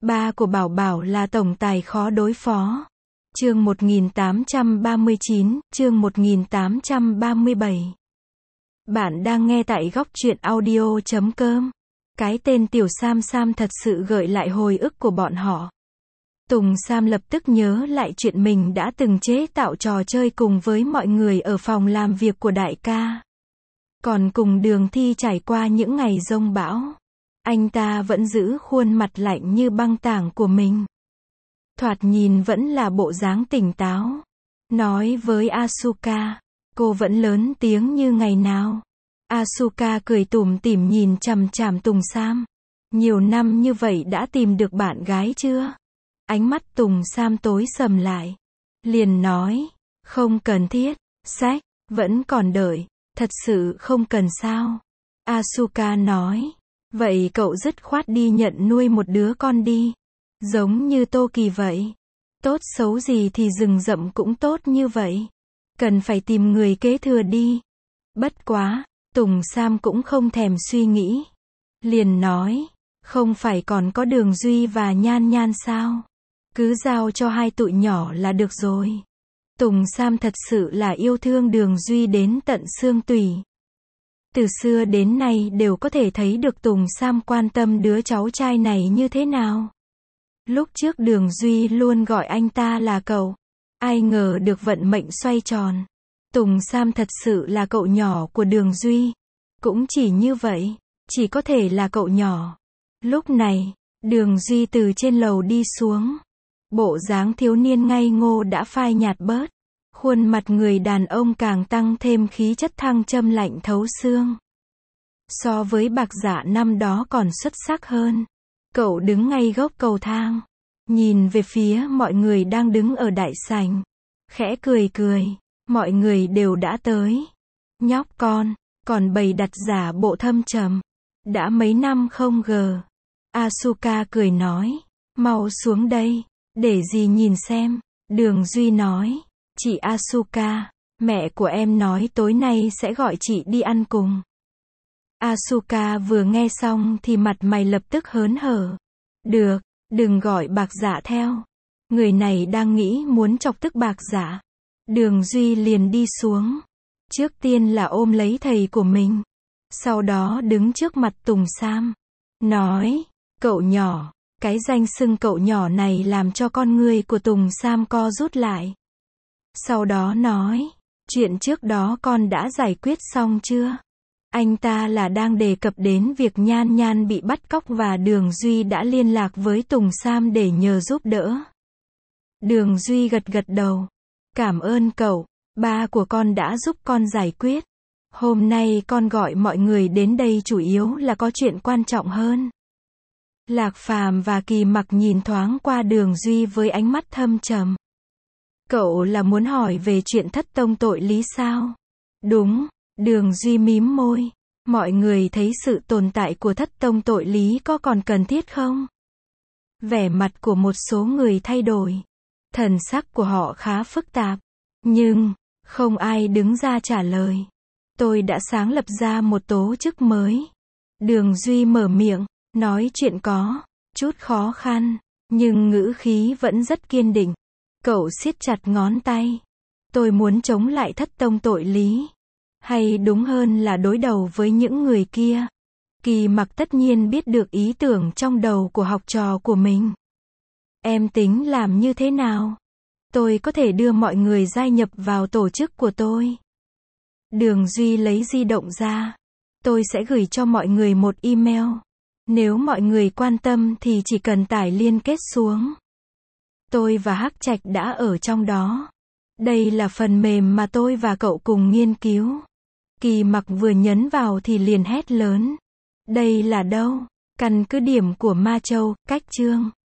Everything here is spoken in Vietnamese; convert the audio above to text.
Ba của Bảo Bảo là tổng tài khó đối phó. Chương 1839, chương 1837. Bạn đang nghe tại góc truyện audio.com. Cái tên Tiểu Sam Sam thật sự gợi lại hồi ức của bọn họ. Tùng Sam lập tức nhớ lại chuyện mình đã từng chế tạo trò chơi cùng với mọi người ở phòng làm việc của đại ca. Còn cùng Đường Thi trải qua những ngày giông bão. Anh ta vẫn giữ khuôn mặt lạnh như băng tảng của mình. Thoạt nhìn vẫn là bộ dáng tỉnh táo. Nói với Asuka, cô vẫn lớn tiếng như ngày nào. Asuka cười tủm tỉm nhìn chằm chằm Tùng Sam. Nhiều năm như vậy đã tìm được bạn gái chưa? Ánh mắt Tùng Sam tối sầm lại. Liền nói, không cần thiết, sách, vẫn còn đợi, thật sự không cần sao? Asuka nói, vậy cậu dứt khoát đi nhận nuôi một đứa con đi. Giống như Tô Kỳ vậy. Tốt xấu gì thì rừng rậm cũng tốt như vậy. Cần phải tìm người kế thừa đi. Bất quá, Tùng Sam cũng không thèm suy nghĩ. Liền nói, không phải còn có Đường Duy và Nhan Nhan sao? Cứ giao cho hai tụi nhỏ là được rồi. Tùng Sam thật sự là yêu thương Đường Duy đến tận xương tủy. Từ xưa đến nay đều có thể thấy được Tùng Sam quan tâm đứa cháu trai này như thế nào. Lúc trước Đường Duy luôn gọi anh ta là cậu. Ai ngờ được vận mệnh xoay tròn. Tùng Sam thật sự là cậu nhỏ của Đường Duy. Cũng chỉ như vậy, chỉ có thể là cậu nhỏ. Lúc này, Đường Duy từ trên lầu đi xuống. Bộ dáng thiếu niên ngây ngô đã phai nhạt bớt. Khuôn mặt người đàn ông càng tăng thêm khí chất thăng châm lạnh thấu xương. So với Bạc Dạ năm đó còn xuất sắc hơn. Cậu đứng ngay gốc cầu thang. Nhìn về phía mọi người đang đứng ở đại sảnh. Khẽ cười cười. Mọi người đều đã tới. Nhóc con, còn bày đặt giả bộ thâm trầm. Đã mấy năm không gờ. Asuka cười nói. Mau xuống đây. Để dì nhìn xem. Đường Duy nói. Chị Asuka, mẹ của em nói tối nay sẽ gọi chị đi ăn cùng. Asuka vừa nghe xong thì mặt mày lập tức hớn hở. Được, đừng gọi Bạc Dạ theo. Người này đang nghĩ muốn chọc tức Bạc Dạ. Đường Duy liền đi xuống. Trước tiên là ôm lấy thầy của mình. Sau đó đứng trước mặt Tùng Sam. Nói, cậu nhỏ. Cái danh xưng cậu nhỏ này làm cho con người của Tùng Sam co rút lại. Sau đó nói, chuyện trước đó con đã giải quyết xong chưa? Anh ta là đang đề cập đến việc Nhan Nhan bị bắt cóc và Đường Duy đã liên lạc với Tùng Sam để nhờ giúp đỡ. Đường Duy gật gật đầu. Cảm ơn cậu, ba của con đã giúp con giải quyết. Hôm nay con gọi mọi người đến đây chủ yếu là có chuyện quan trọng hơn. Lạc Phàm và Kỳ Mặc nhìn thoáng qua Đường Duy với ánh mắt thâm trầm. Cậu là muốn hỏi về chuyện thất tông tội lý sao? Đúng, Đường Duy mím môi. Mọi người thấy sự tồn tại của thất tông tội lý có còn cần thiết không? Vẻ mặt của một số người thay đổi. Thần sắc của họ khá phức tạp. Nhưng, không ai đứng ra trả lời. Tôi đã sáng lập ra một tổ chức mới. Đường Duy mở miệng, nói chuyện có chút khó khăn, nhưng ngữ khí vẫn rất kiên định. Cậu siết chặt ngón tay. Tôi muốn chống lại thất tông tội lý. Hay đúng hơn là đối đầu với những người kia. Kỳ Mặc tất nhiên biết được ý tưởng trong đầu của học trò của mình. Em tính làm như thế nào? Tôi có thể đưa mọi người gia nhập vào tổ chức của tôi. Đường Duy lấy di động ra. Tôi sẽ gửi cho mọi người một email. Nếu mọi người quan tâm thì chỉ cần tải liên kết xuống. Tôi và Hắc Trạch đã ở trong đó. Đây là phần mềm mà tôi và cậu cùng nghiên cứu. Kỳ Mặc vừa nhấn vào thì liền hét lớn. Đây là đâu? Căn cứ điểm của Ma Châu, Cách Chương.